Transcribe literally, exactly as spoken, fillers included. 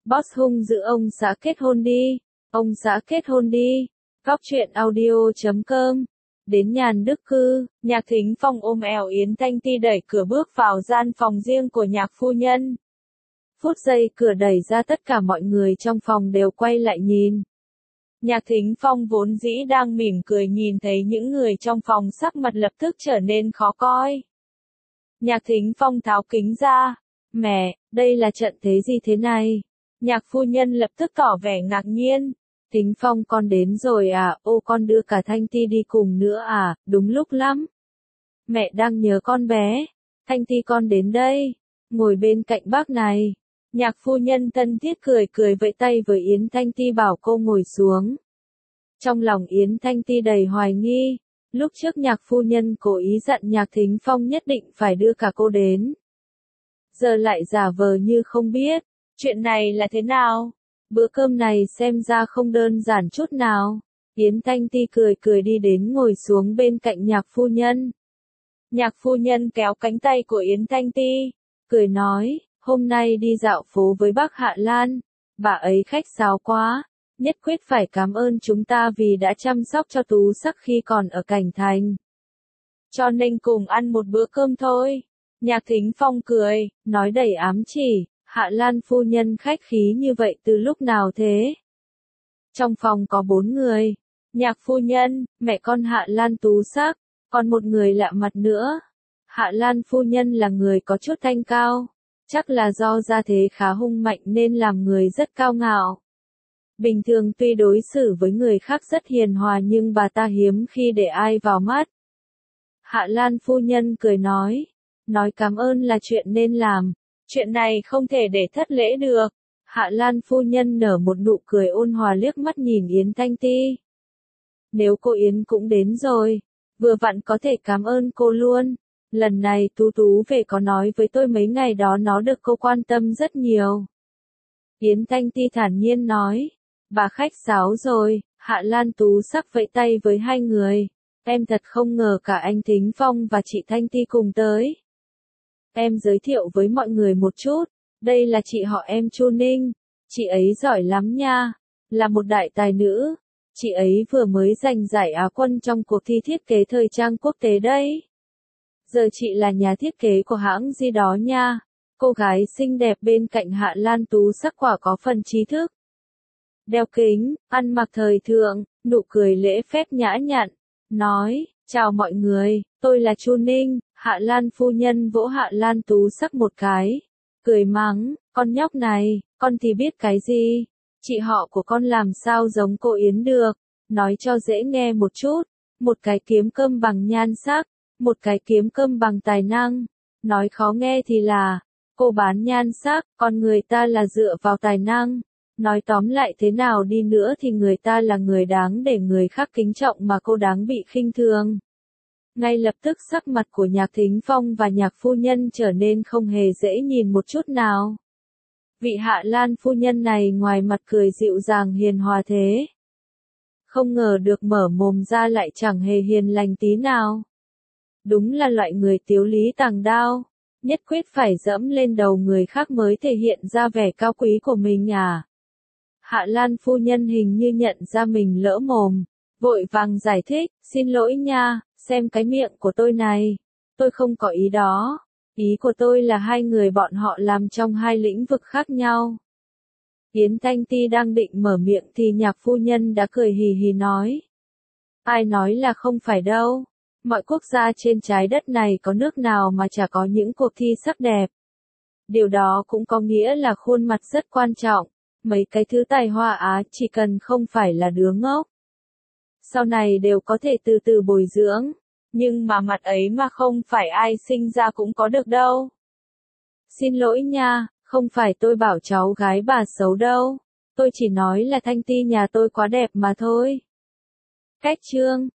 Boss hung dữ ông xã kết hôn đi, ông xã kết hôn đi. Góc truyện audio chấm com. Đến nhàn đức cư, Nhạc Thính Phong ôm eo Yến Thanh Ti đẩy cửa bước vào gian phòng riêng của nhạc phu nhân. Phút giây cửa đẩy ra, tất cả mọi người trong phòng đều quay lại nhìn. Nhạc Thính Phong vốn dĩ đang mỉm cười nhìn thấy những người trong phòng, sắc mặt lập tức trở nên khó coi. Nhạc Thính Phong tháo kính ra. Mẹ, đây là trận thế gì thế này? Nhạc phu nhân lập tức tỏ vẻ ngạc nhiên. Thính Phong con đến rồi à, ô con đưa cả Thanh Ti đi cùng nữa à, đúng lúc lắm. Mẹ đang nhớ con bé. Thanh Ti con đến đây, ngồi bên cạnh bác này. Nhạc phu nhân thân thiết cười cười vẫy tay với Yến Thanh Ti bảo cô ngồi xuống. Trong lòng Yến Thanh Ti đầy hoài nghi, lúc trước nhạc phu nhân cố ý dặn Nhạc Thính Phong nhất định phải đưa cả cô đến. Giờ lại giả vờ như không biết, chuyện này là thế nào? Bữa cơm này xem ra không đơn giản chút nào. Yến Thanh Ti cười cười đi đến ngồi xuống bên cạnh nhạc phu nhân. Nhạc phu nhân kéo cánh tay của Yến Thanh Ti, cười nói, hôm nay đi dạo phố với bác Hạ Lan, bà ấy khách sáo quá, nhất quyết phải cảm ơn chúng ta vì đã chăm sóc cho Tú Sắc khi còn ở Cảnh Thành. Cho nên cùng ăn một bữa cơm thôi. Nhạc Thính Phong cười, nói đầy ám chỉ, Hạ Lan phu nhân khách khí như vậy từ lúc nào thế? Trong phòng có bốn người, nhạc phu nhân, mẹ con Hạ Lan Tú Sắc, còn một người lạ mặt nữa. Hạ Lan phu nhân là người có chút thanh cao, chắc là do gia thế khá hung mạnh nên làm người rất cao ngạo. Bình thường tuy đối xử với người khác rất hiền hòa nhưng bà ta hiếm khi để ai vào mắt. Hạ Lan phu nhân cười nói, nói cảm ơn là chuyện nên làm, chuyện này không thể để thất lễ được. Hạ Lan phu nhân nở một nụ cười ôn hòa liếc mắt nhìn Yến Thanh Ti. Nếu cô Yến cũng đến rồi, vừa vặn có thể cảm ơn cô luôn. Lần này Tú Tú về có nói với tôi mấy ngày đó nó được cô quan tâm rất nhiều. Yến Thanh Ti thản nhiên nói, bà khách sáo rồi. Hạ Lan Tú Sắc vẫy tay với hai người, em thật không ngờ cả anh Thính Phong và chị Thanh Ti cùng tới. Em giới thiệu với mọi người một chút, đây là chị họ em Chu Ninh, chị ấy giỏi lắm nha, là một đại tài nữ, chị ấy vừa mới giành giải Á quân trong cuộc thi thiết kế thời trang quốc tế đấy. Giờ chị là nhà thiết kế của hãng gì đó nha. Cô gái xinh đẹp bên cạnh Hạ Lan Tú Sắc quả có phần trí thức. Đeo kính, ăn mặc thời thượng, nụ cười lễ phép nhã nhặn, nói, chào mọi người, tôi là Chu Ninh. Hạ Lan phu nhân vỗ Hạ Lan Tú Sắc một cái, cười mắng, con nhóc này, con thì biết cái gì, chị họ của con làm sao giống cô Yến được, nói cho dễ nghe một chút, một cái kiếm cơm bằng nhan sắc, một cái kiếm cơm bằng tài năng, nói khó nghe thì là, cô bán nhan sắc, còn người ta là dựa vào tài năng, nói tóm lại thế nào đi nữa thì người ta là người đáng để người khác kính trọng mà cô đáng bị khinh thường. Ngay lập tức sắc mặt của Nhạc Thính Phong và nhạc phu nhân trở nên không hề dễ nhìn một chút nào. Vị Hạ Lan phu nhân này ngoài mặt cười dịu dàng hiền hòa thế, không ngờ được mở mồm ra lại chẳng hề hiền lành tí nào. Đúng là loại người tiếu lý tàng đao, nhất quyết phải dẫm lên đầu người khác mới thể hiện ra vẻ cao quý của mình à. Hạ Lan phu nhân hình như nhận ra mình lỡ mồm, vội vàng giải thích, xin lỗi nha, xem cái miệng của tôi này, tôi không có ý đó, ý của tôi là hai người bọn họ làm trong hai lĩnh vực khác nhau. Yến Thanh Ti đang định mở miệng thì nhạc phu nhân đã cười hì hì nói, ai nói là không phải đâu, mọi quốc gia trên trái đất này có nước nào mà chả có những cuộc thi sắc đẹp. Điều đó cũng có nghĩa là khuôn mặt rất quan trọng, mấy cái thứ tài hoa á chỉ cần không phải là đứa ngốc, sau này đều có thể từ từ bồi dưỡng, nhưng mà mặt ấy mà không phải ai sinh ra cũng có được đâu. Xin lỗi nha, không phải tôi bảo cháu gái bà xấu đâu, tôi chỉ nói là Thanh Ti nhà tôi quá đẹp mà thôi. Cách chương